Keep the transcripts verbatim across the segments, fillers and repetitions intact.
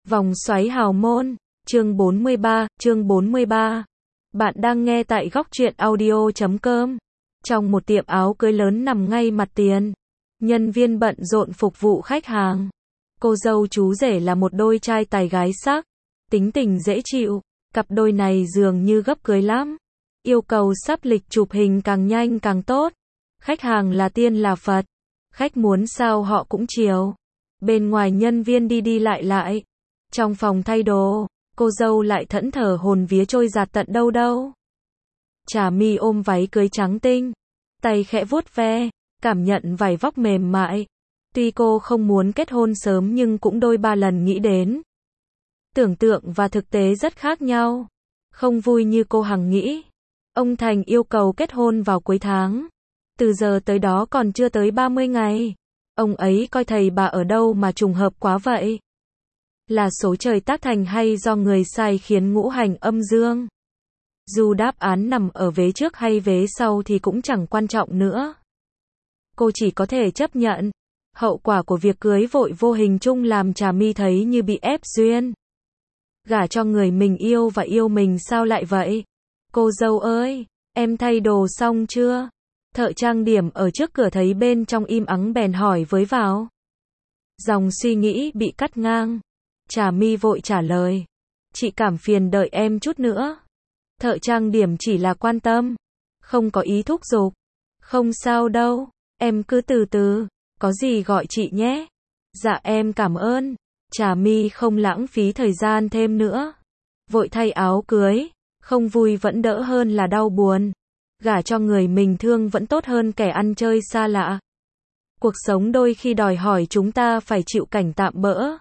Vòng xoáy hào môn, chương bốn mươi ba, chương bốn mươi ba. Bạn đang nghe tại góc truyện audio chấm com. Trong một tiệm áo cưới lớn nằm ngay mặt tiền, nhân viên bận rộn phục vụ khách hàng. Cô dâu chú rể là một đôi trai tài gái sắc, tính tình dễ chịu, cặp đôi này dường như gấp cưới lắm. Yêu cầu sắp lịch chụp hình càng nhanh càng tốt. Khách hàng là tiên là Phật, khách muốn sao họ cũng chiều. Bên ngoài nhân viên đi đi lại lại. Trong phòng thay đồ, cô dâu lại thẫn thờ hồn vía trôi giạt tận đâu đâu. Trà My ôm váy cưới trắng tinh, tay khẽ vuốt ve, cảm nhận vải vóc mềm mại. Tuy cô không muốn kết hôn sớm nhưng cũng đôi ba lần nghĩ đến. Tưởng tượng và thực tế rất khác nhau. Không vui như cô hằng nghĩ. Ông Thành yêu cầu kết hôn vào cuối tháng. Từ giờ tới đó còn chưa tới ba mươi ngày. Ông ấy coi thầy bà ở đâu mà trùng hợp quá vậy. Là số trời tác thành hay do người sai khiến ngũ hành âm dương? Dù đáp án nằm ở vế trước hay vế sau thì cũng chẳng quan trọng nữa. Cô chỉ có thể chấp nhận. Hậu quả của việc cưới vội vô hình chung làm Trà My thấy như bị ép duyên. Gả cho người mình yêu và yêu mình sao lại vậy? Cô dâu ơi, em thay đồ xong chưa? Thợ trang điểm ở trước cửa thấy bên trong im ắng bèn hỏi với vào. Dòng suy nghĩ bị cắt ngang. Trà My vội trả lời. Chị cảm phiền đợi em chút nữa. Thợ trang điểm chỉ là quan tâm, không có ý thúc giục. Không sao đâu, em cứ từ từ, có gì gọi chị nhé. Dạ em cảm ơn. Trà My không lãng phí thời gian thêm nữa. Vội thay áo cưới, không vui vẫn đỡ hơn là đau buồn. Gả cho người mình thương vẫn tốt hơn kẻ ăn chơi xa lạ. Cuộc sống đôi khi đòi hỏi chúng ta phải chịu cảnh tạm bỡ.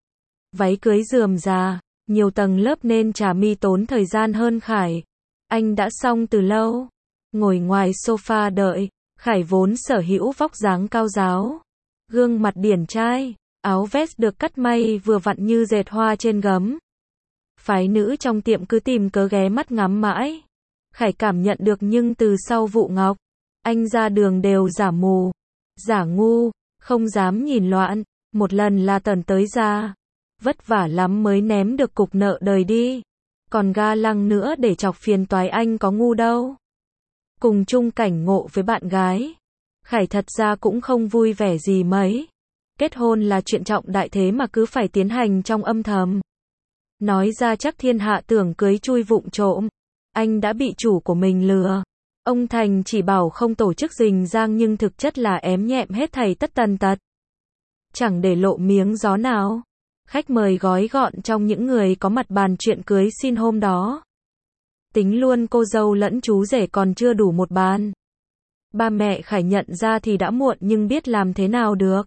Váy cưới rườm rà, nhiều tầng lớp nên Trà My tốn thời gian hơn Khải. Anh đã xong từ lâu. Ngồi ngoài sofa đợi, Khải vốn sở hữu vóc dáng cao ráo. Gương mặt điển trai, áo vest được cắt may vừa vặn như dệt hoa trên gấm. Phái nữ trong tiệm cứ tìm cớ ghé mắt ngắm mãi. Khải cảm nhận được nhưng từ sau vụ ngọc, anh ra đường đều giả mù, giả ngu, không dám nhìn loạn. Một lần là Tần tới ra. Vất vả lắm mới ném được cục nợ đời đi. Còn ga lăng nữa để chọc phiền toái anh có ngu đâu. Cùng chung cảnh ngộ với bạn gái. Khải thật ra cũng không vui vẻ gì mấy. Kết hôn là chuyện trọng đại thế mà cứ phải tiến hành trong âm thầm. Nói ra chắc thiên hạ tưởng cưới chui vụng trộm. Anh đã bị chủ của mình lừa. Ông Thành chỉ bảo không tổ chức rình rang nhưng thực chất là ém nhẹm hết thảy tất tần tật. Chẳng để lộ miếng gió nào. Khách mời gói gọn trong những người có mặt bàn chuyện cưới xin hôm đó. Tính luôn cô dâu lẫn chú rể còn chưa đủ một bàn. Ba mẹ Khải nhận ra thì đã muộn nhưng biết làm thế nào được.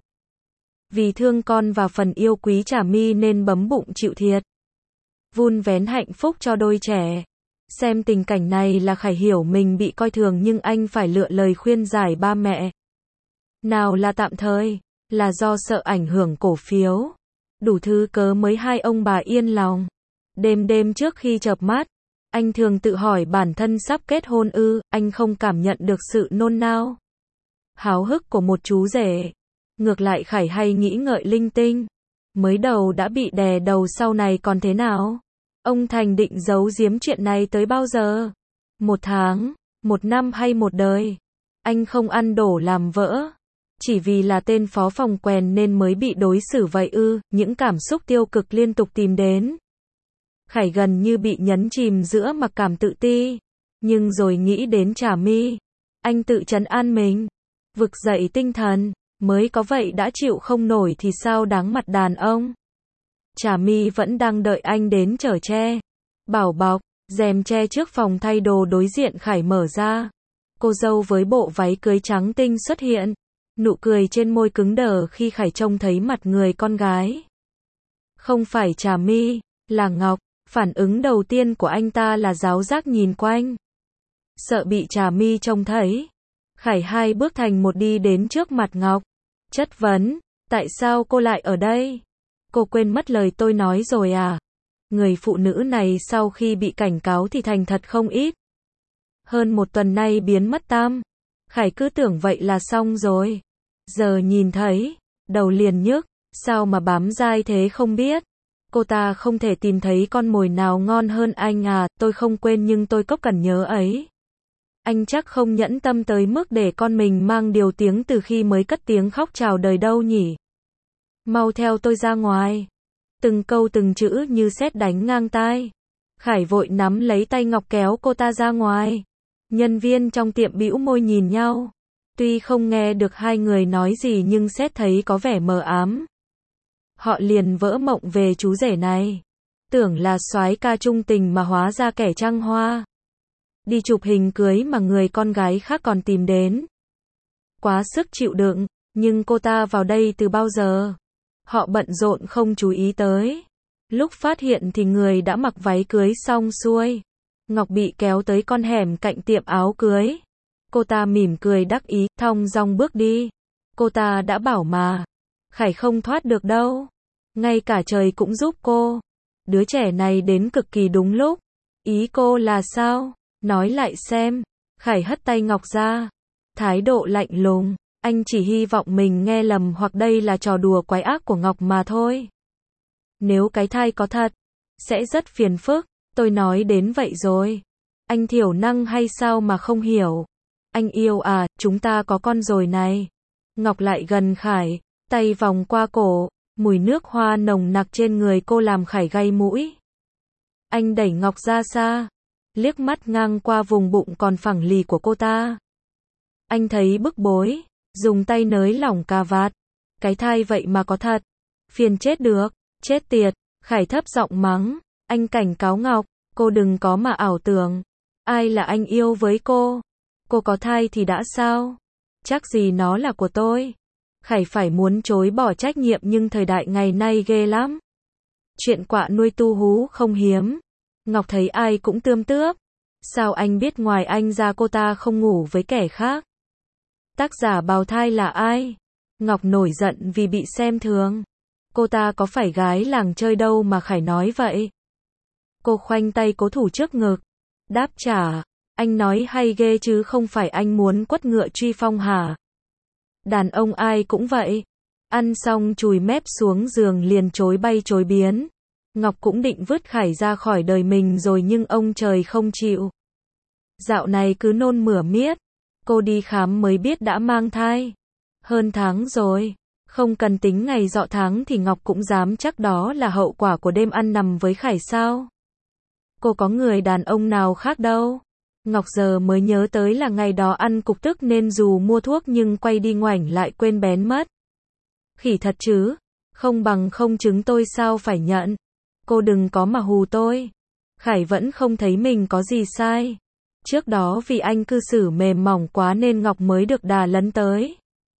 Vì thương con và phần yêu quý Trà My nên bấm bụng chịu thiệt. Vun vén hạnh phúc cho đôi trẻ. Xem tình cảnh này là Khải hiểu mình bị coi thường nhưng anh phải lựa lời khuyên giải ba mẹ. Nào là tạm thời, là do sợ ảnh hưởng cổ phiếu. Đủ thứ cớ mới hai ông bà yên lòng. Đêm đêm trước khi chợp mắt, anh thường tự hỏi bản thân sắp kết hôn ư, anh không cảm nhận được sự nôn nao, háo hức của một chú rể. Ngược lại Khải hay nghĩ ngợi linh tinh. Mới đầu đã bị đè đầu sau này còn thế nào? Ông Thành định giấu giếm chuyện này tới bao giờ? Một tháng, một năm hay một đời? Anh không ăn đổ làm vỡ. Chỉ vì là tên phó phòng quèn nên mới bị đối xử vậy ư, những cảm xúc tiêu cực liên tục tìm đến. Khải gần như bị nhấn chìm giữa mặc cảm tự ti. Nhưng rồi nghĩ đến Trà My. Anh tự trấn an mình. Vực dậy tinh thần, mới có vậy đã chịu không nổi thì sao đáng mặt đàn ông. Trà My vẫn đang đợi anh đến chở che. Bảo bọc, rèm che trước phòng thay đồ đối diện Khải mở ra. Cô dâu với bộ váy cưới trắng tinh xuất hiện. Nụ cười trên môi cứng đờ khi Khải trông thấy mặt người con gái. Không phải Trà My, là Ngọc. Phản ứng đầu tiên của anh ta là giáo giác nhìn quanh. Sợ bị Trà My trông thấy. Khải hai bước thành một đi đến trước mặt Ngọc. Chất vấn, tại sao cô lại ở đây? Cô quên mất lời tôi nói rồi à? Người phụ nữ này sau khi bị cảnh cáo thì thành thật không ít. Hơn một tuần nay biến mất tăm. Khải cứ tưởng vậy là xong rồi. Giờ nhìn thấy, đầu liền nhức, sao mà bám dai thế không biết. Cô ta không thể tìm thấy con mồi nào ngon hơn anh à, tôi không quên nhưng tôi có cần nhớ ấy. Anh chắc không nhẫn tâm tới mức để con mình mang điều tiếng từ khi mới cất tiếng khóc chào đời đâu nhỉ. Mau theo tôi ra ngoài. Từng câu từng chữ như sét đánh ngang tai. Khải vội nắm lấy tay Ngọc kéo cô ta ra ngoài. Nhân viên trong tiệm bĩu môi nhìn nhau. Tuy không nghe được hai người nói gì nhưng xét thấy có vẻ mờ ám. Họ liền vỡ mộng về chú rể này. Tưởng là soái ca trung tình mà hóa ra kẻ trăng hoa. Đi chụp hình cưới mà người con gái khác còn tìm đến. Quá sức chịu đựng, nhưng cô ta vào đây từ bao giờ? Họ bận rộn không chú ý tới. Lúc phát hiện thì người đã mặc váy cưới xong xuôi. Ngọc bị kéo tới con hẻm cạnh tiệm áo cưới. Cô ta mỉm cười đắc ý, thong dong bước đi. Cô ta đã bảo mà, Khải không thoát được đâu. Ngay cả trời cũng giúp cô. Đứa trẻ này đến cực kỳ đúng lúc. Ý cô là sao? Nói lại xem. Khải hất tay Ngọc ra. Thái độ lạnh lùng. Anh chỉ hy vọng mình nghe lầm hoặc đây là trò đùa quái ác của Ngọc mà thôi. Nếu cái thai có thật, sẽ rất phiền phức. Tôi nói đến vậy rồi. Anh thiểu năng hay sao mà không hiểu? Anh yêu à, chúng ta có con rồi này. Ngọc lại gần Khải, tay vòng qua cổ, mùi nước hoa nồng nặc trên người cô làm Khải gay mũi. Anh đẩy Ngọc ra xa, liếc mắt ngang qua vùng bụng còn phẳng lì của cô ta. Anh thấy bức bối, dùng tay nới lỏng cà vạt. Cái thai vậy mà có thật. Phiền chết được, chết tiệt. Khải thấp giọng mắng. Anh cảnh cáo Ngọc, cô đừng có mà ảo tưởng. Ai là anh yêu với cô? Cô có thai thì đã sao? Chắc gì nó là của tôi. Khải phải muốn chối bỏ trách nhiệm nhưng thời đại ngày nay ghê lắm. Chuyện quạ nuôi tu hú không hiếm. Ngọc thấy ai cũng tươm tướp. Sao anh biết ngoài anh ra cô ta không ngủ với kẻ khác? Tác giả bào thai là ai? Ngọc nổi giận vì bị xem thường. Cô ta có phải gái làng chơi đâu mà Khải nói vậy? Cô khoanh tay cố thủ trước ngực. Đáp trả. Anh nói hay ghê chứ không phải anh muốn quất ngựa truy phong hả? Đàn ông ai cũng vậy. Ăn xong chùi mép xuống giường liền chối bay chối biến. Ngọc cũng định vứt Khải ra khỏi đời mình rồi nhưng ông trời không chịu. Dạo này cứ nôn mửa miết. Cô đi khám mới biết đã mang thai. Hơn tháng rồi. Không cần tính ngày dọ tháng thì Ngọc cũng dám chắc đó là hậu quả của đêm ăn nằm với Khải sao? Cô có người đàn ông nào khác đâu. Ngọc giờ mới nhớ tới là ngày đó ăn cục tức nên dù mua thuốc nhưng quay đi ngoảnh lại quên bén mất. Khỉ thật chứ. Không bằng không chứng tôi sao phải nhận. Cô đừng có mà hù tôi. Khải vẫn không thấy mình có gì sai. Trước đó vì anh cư xử mềm mỏng quá nên Ngọc mới được đà lấn tới.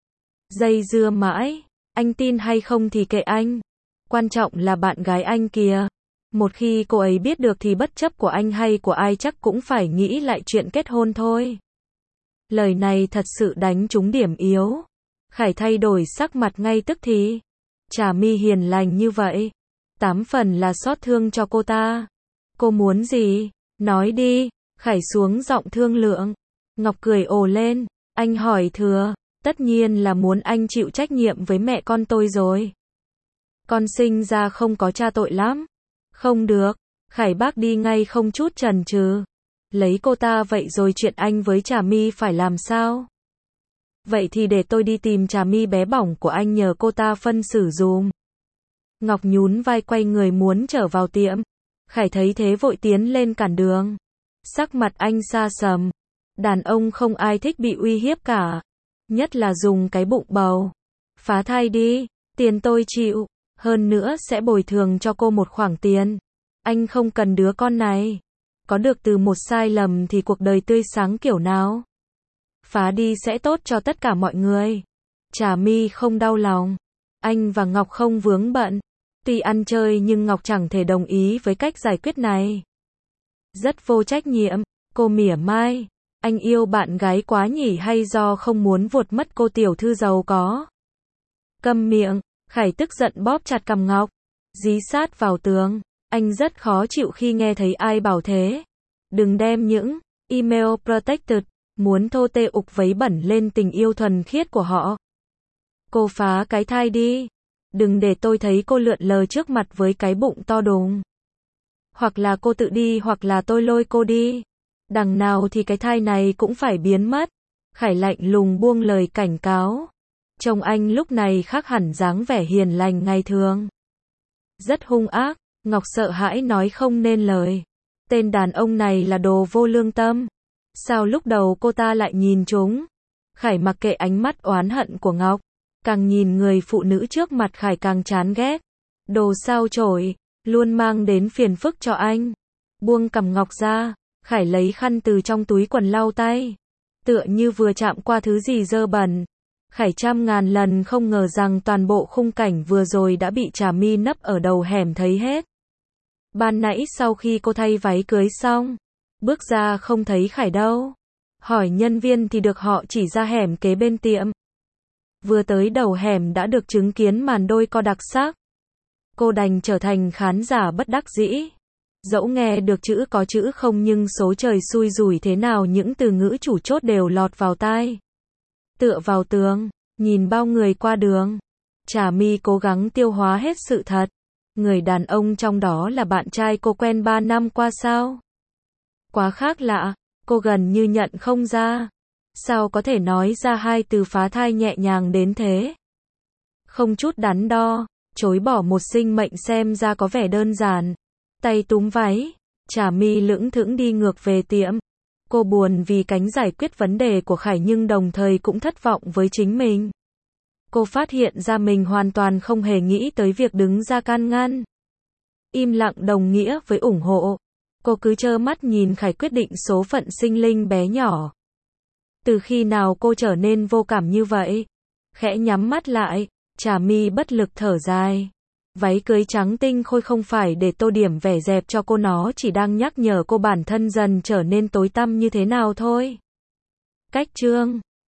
Dây dưa mãi. Anh tin hay không thì kệ anh. Quan trọng là bạn gái anh kìa. Một khi cô ấy biết được thì bất chấp của anh hay của ai chắc cũng phải nghĩ lại chuyện kết hôn thôi. Lời này thật sự đánh trúng điểm yếu. Khải thay đổi sắc mặt ngay tức thì. Trà My hiền lành như vậy. Tám phần là xót thương cho cô ta. Cô muốn gì? Nói đi. Khải xuống giọng thương lượng. Ngọc cười ồ lên. Anh hỏi thừa. Tất nhiên là muốn anh chịu trách nhiệm với mẹ con tôi rồi. Con sinh ra không có cha tội lắm. Không được. Khải bác đi ngay không chút chần chừ. Lấy cô ta vậy rồi chuyện anh với Trà My phải làm sao? Vậy thì để tôi đi tìm Trà My bé bỏng của anh nhờ cô ta phân xử dùm. Ngọc nhún vai quay người muốn trở vào tiệm. Khải thấy thế vội tiến lên cản đường. Sắc mặt anh sa sầm. Đàn ông không ai thích bị uy hiếp cả. Nhất là dùng cái bụng bầu. Phá thai đi. Tiền tôi chịu. Hơn nữa sẽ bồi thường cho cô một khoản tiền. Anh không cần đứa con này. Có được từ một sai lầm thì cuộc đời tươi sáng kiểu nào? Phá đi sẽ tốt cho tất cả mọi người. Trà My không đau lòng. Anh và Ngọc không vướng bận. Tuy ăn chơi nhưng Ngọc chẳng thể đồng ý với cách giải quyết này. Rất vô trách nhiệm. Cô mỉa mai. Anh yêu bạn gái quá nhỉ hay do không muốn vuột mất cô tiểu thư giàu có? Câm miệng. Khải tức giận bóp chặt cằm Ngọc. Dí sát vào tường. Anh rất khó chịu khi nghe thấy ai bảo thế. Đừng đem những email protected, muốn thô tê ục vấy bẩn lên tình yêu thuần khiết của họ. Cô phá cái thai đi. Đừng để tôi thấy cô lượn lờ trước mặt với cái bụng to đùng. Hoặc là cô tự đi hoặc là tôi lôi cô đi. Đằng nào thì cái thai này cũng phải biến mất. Khải lạnh lùng buông lời cảnh cáo. Trông anh lúc này khác hẳn dáng vẻ hiền lành ngày thường. Rất hung ác, Ngọc sợ hãi nói không nên lời. Tên đàn ông này là đồ vô lương tâm. Sao lúc đầu cô ta lại nhìn chúng? Khải mặc kệ ánh mắt oán hận của Ngọc. Càng nhìn người phụ nữ trước mặt Khải càng chán ghét. Đồ sao chổi, luôn mang đến phiền phức cho anh. Buông cằm Ngọc ra, Khải lấy khăn từ trong túi quần lau tay. Tựa như vừa chạm qua thứ gì dơ bẩn. Khải trăm ngàn lần không ngờ rằng toàn bộ khung cảnh vừa rồi đã bị Trà My nấp ở đầu hẻm thấy hết. Ban nãy sau khi cô thay váy cưới xong, bước ra không thấy Khải đâu. Hỏi nhân viên thì được họ chỉ ra hẻm kế bên tiệm. Vừa tới đầu hẻm đã được chứng kiến màn đôi co đặc sắc. Cô đành trở thành khán giả bất đắc dĩ. Dẫu nghe được chữ có chữ không nhưng số trời xui rủi thế nào những từ ngữ chủ chốt đều lọt vào tai. Tựa vào tường, nhìn bao người qua đường. Trà My cố gắng tiêu hóa hết sự thật. Người đàn ông trong đó là bạn trai cô quen ba năm qua sao? Quá khác lạ, cô gần như nhận không ra. Sao có thể nói ra hai từ phá thai nhẹ nhàng đến thế? Không chút đắn đo, chối bỏ một sinh mệnh xem ra có vẻ đơn giản. Tay túm váy, Trà My lững thững đi ngược về tiệm. Cô buồn vì cánh giải quyết vấn đề của Khải nhưng đồng thời cũng thất vọng với chính mình. Cô phát hiện ra mình hoàn toàn không hề nghĩ tới việc đứng ra can ngăn. Im lặng đồng nghĩa với ủng hộ. Cô cứ trơ mắt nhìn Khải quyết định số phận sinh linh bé nhỏ. Từ khi nào cô trở nên vô cảm như vậy? Khẽ nhắm mắt lại, Trà My bất lực thở dài. Váy cưới trắng tinh khôi không phải để tô điểm vẻ dẹp cho cô, nó chỉ đang nhắc nhở cô bản thân dần trở nên tối tăm như thế nào thôi. Cách chương